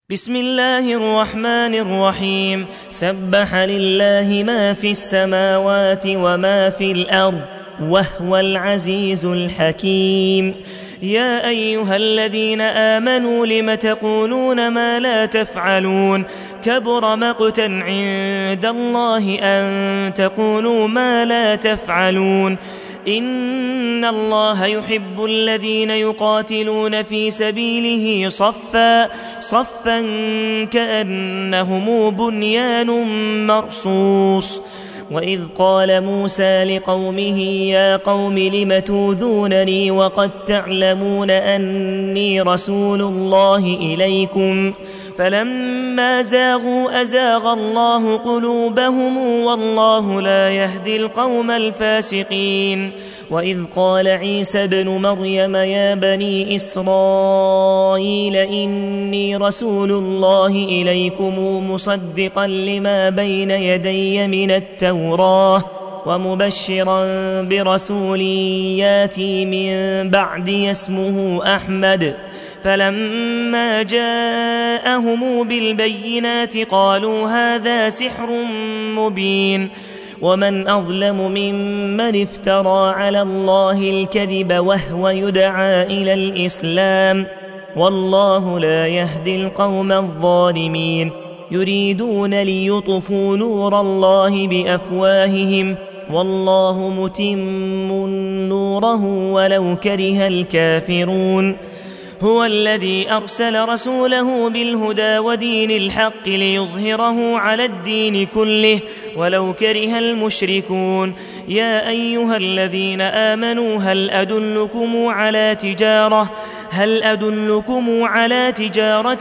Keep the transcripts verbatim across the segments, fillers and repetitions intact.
بسم الله الرحمن الرحيم سبح لله ما في السماوات وما في الأرض وهو العزيز الحكيم. يا أيها الذين آمنوا لم تقولون ما لا تفعلون كبر مقتا عند الله أن تقولوا ما لا تفعلون. إن الله يحب الذين يقاتلون في سبيله صفا صفا كأنهم بنيان مرصوص. وإذ قال موسى لقومه يا قوم لم توذونني وقد تعلمون أني رسول الله إليكم فلما زاغوا أزاغ الله قلوبهم والله لا يهدي القوم الفاسقين. وإذ قال عيسى ابن مريم يا بني إسرائيل إني رسول الله إليكم مصدقا لما بين يدي من التوراة ومبشرا برسول ياتي من بعدي اسمه أحمد. فلما جاءهم بالبينات قالوا هذا سحر مبين. ومن أظلم ممن افترى على الله الكذب وهو يدعى إلى الإسلام والله لا يهدي القوم الظالمين. يريدون ليطفوا نور الله بأفواههم والله متم نوره ولو كره الكافرون. هو الذي أرسل رسوله بالهدى ودين الحق ليظهره على الدين كله ولو كره المشركون. يا أيها الذين آمنوا هل أدلكم على تجارة هل أدلكم على تجارة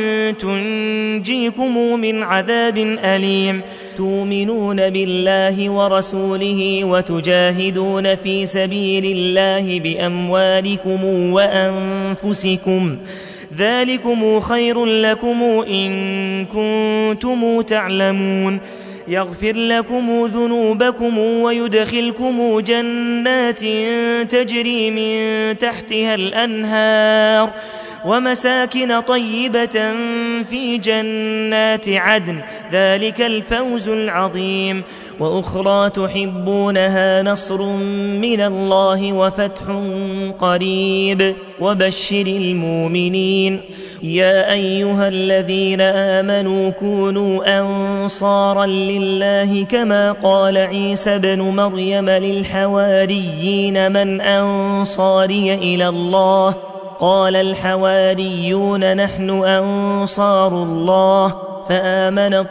تنجيكم من عذاب أليم تؤمنون بالله ورسوله وتجاهدون في سبيل الله بأموالكم وأنفسكم ذلكم خير لكم إن كنتم تعلمون. يغفر لكم ذنوبكم ويدخلكم جنات تجري من تحتها الأنهار ومساكن طيبة في جنات عدن ذلك الفوز العظيم. وأخرى تحبونها نصر من الله وفتح قريب وبشر المؤمنين. يا أيها الذين آمنوا كونوا أنصارا لله كما قال عيسى ابن مريم للحواريين من أنصاري إلى الله قال الحواريون نحن أنصار الله. فآمنت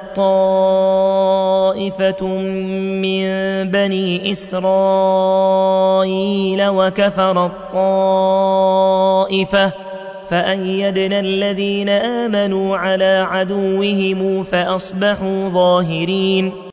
طائفة من بني إسرائيل وكفرت طائفة فأيدنا الذين آمنوا على عدوهم فأصبحوا ظاهرين.